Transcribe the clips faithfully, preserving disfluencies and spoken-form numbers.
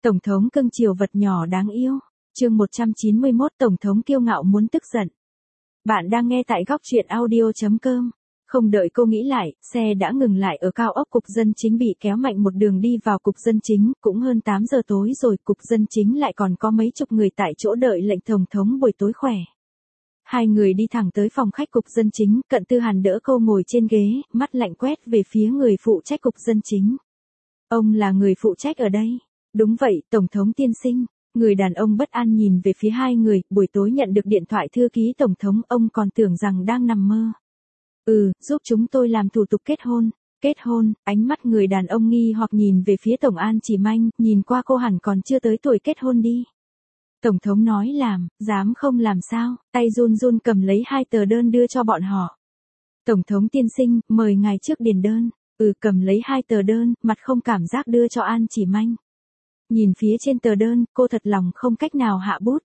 Tổng thống cưng chiều vật nhỏ đáng yêu. Chương một trăm chín mươi mốt Tổng thống kiêu ngạo muốn tức giận. Bạn đang nghe tại góc truyện audio chấm com. Không đợi cô nghĩ lại, xe đã ngừng lại ở cao ốc cục dân chính bị kéo mạnh một đường đi vào cục dân chính, cũng hơn tám giờ tối rồi, cục dân chính lại còn có mấy chục người tại chỗ đợi lệnh Tổng thống buổi tối khỏe. Hai người đi thẳng tới phòng khách cục dân chính, Cận Tư Hàn đỡ cô ngồi trên ghế, mắt lạnh quét về phía người phụ trách cục dân chính. Ông là người phụ trách ở đây. Đúng vậy, Tổng thống tiên sinh. Người đàn ông bất an nhìn về phía hai người, buổi tối nhận được điện thoại thư ký Tổng thống, ông còn tưởng rằng đang nằm mơ. Ừ, giúp chúng tôi làm thủ tục kết hôn. Kết hôn, ánh mắt người đàn ông nghi hoặc nhìn về phía Tổng An Chỉ Manh, nhìn qua cô hẳn còn chưa tới tuổi kết hôn đi. Tổng thống nói làm, dám không làm sao, tay run run cầm lấy hai tờ đơn đưa cho bọn họ. Tổng thống tiên sinh, mời ngài trước điền đơn. Ừ, cầm lấy hai tờ đơn, mặt không cảm giác đưa cho An Chỉ Manh. Nhìn phía trên tờ đơn, cô thật lòng không cách nào hạ bút.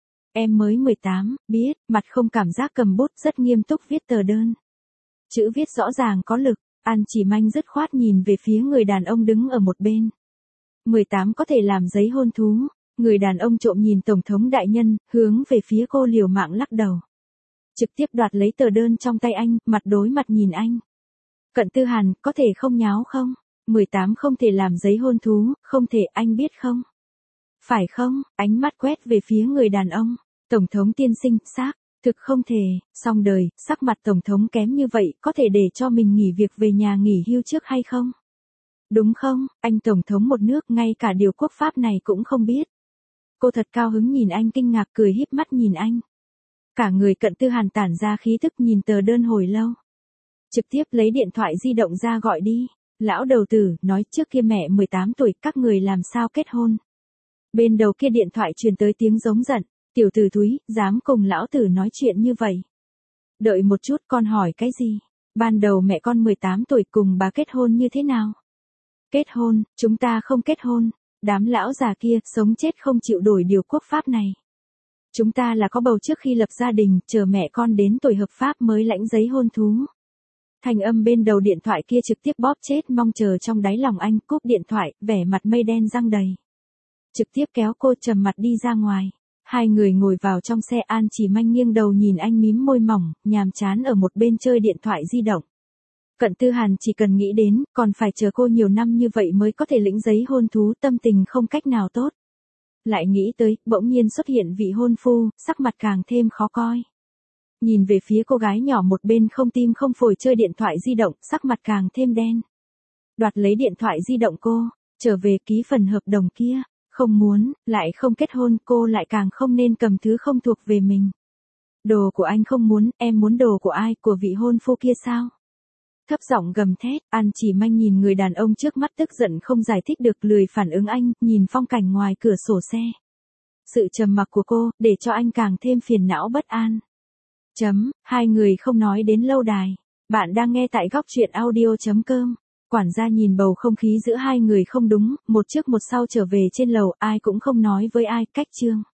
Em mới mười tám, biết, mặt không cảm giác cầm bút rất nghiêm túc viết tờ đơn. Chữ viết rõ ràng có lực, An Chỉ Manh dứt khoát nhìn về phía người đàn ông đứng ở một bên. mười tám có thể làm giấy hôn thú. Người đàn ông trộm nhìn Tổng thống đại nhân, hướng về phía cô liều mạng lắc đầu. Trực tiếp đoạt lấy tờ đơn trong tay anh, mặt đối mặt nhìn anh. Cận Tư Hàn, có thể không nháo không? mười tám không thể làm giấy hôn thú, không thể, anh biết không? Phải không? Ánh mắt quét về phía người đàn ông. Tổng thống tiên sinh, xác, thực không thể, xong đời, sắc mặt Tổng thống kém như vậy, có thể để cho mình nghỉ việc về nhà nghỉ hưu trước hay không? Đúng không, anh Tổng thống một nước, ngay cả điều quốc pháp này cũng không biết. Cô thật cao hứng nhìn anh, kinh ngạc cười híp mắt nhìn anh. Cả người Cận Tư Hàn tản ra khí thức nhìn tờ đơn hồi lâu. Trực tiếp lấy điện thoại di động ra gọi đi. Lão đầu tử, nói trước kia mẹ mười tám tuổi, các người làm sao kết hôn. Bên đầu kia điện thoại truyền tới tiếng giống giận. Tiểu tử thúi, dám cùng lão tử nói chuyện như vậy. Đợi một chút, con hỏi cái gì? Ban đầu mẹ con mười tám tuổi cùng bà kết hôn như thế nào? Kết hôn, chúng ta không kết hôn. Đám lão già kia, sống chết không chịu đổi điều quốc pháp này. Chúng ta là có bầu trước khi lập gia đình, chờ mẹ con đến tuổi hợp pháp mới lãnh giấy hôn thú. Thanh âm bên đầu điện thoại kia trực tiếp bóp chết mong chờ trong đáy lòng anh, cúp điện thoại, vẻ mặt mây đen răng đầy. Trực tiếp kéo cô trầm mặt đi ra ngoài. Hai người ngồi vào trong xe, An Chỉ Manh nghiêng đầu nhìn anh mím môi mỏng, nhàm chán ở một bên chơi điện thoại di động. Cận Tư Hàn chỉ cần nghĩ đến, còn phải chờ cô nhiều năm như vậy mới có thể lĩnh giấy hôn thú, tâm tình không cách nào tốt. Lại nghĩ tới, bỗng nhiên xuất hiện vị hôn phu, sắc mặt càng thêm khó coi. Nhìn về phía cô gái nhỏ một bên không tim không phổi chơi điện thoại di động, sắc mặt càng thêm đen. Đoạt lấy điện thoại di động cô, trở về ký phần hợp đồng kia, không muốn, lại không kết hôn, cô lại càng không nên cầm thứ không thuộc về mình. Đồ của anh không muốn, em muốn đồ của ai, của vị hôn phu kia sao? Thấp giọng gầm thét, An Chỉ Manh nhìn người đàn ông trước mắt tức giận không giải thích được, lười phản ứng anh, nhìn phong cảnh ngoài cửa sổ xe. Sự trầm mặc của cô, để cho anh càng thêm phiền não bất an. Chấm, hai người không nói đến lâu đài. Bạn đang nghe tại góc truyện audio chấm com. Quản gia nhìn bầu không khí giữa hai người không đúng, một trước một sau trở về trên lầu, ai cũng không nói với ai, cách chương.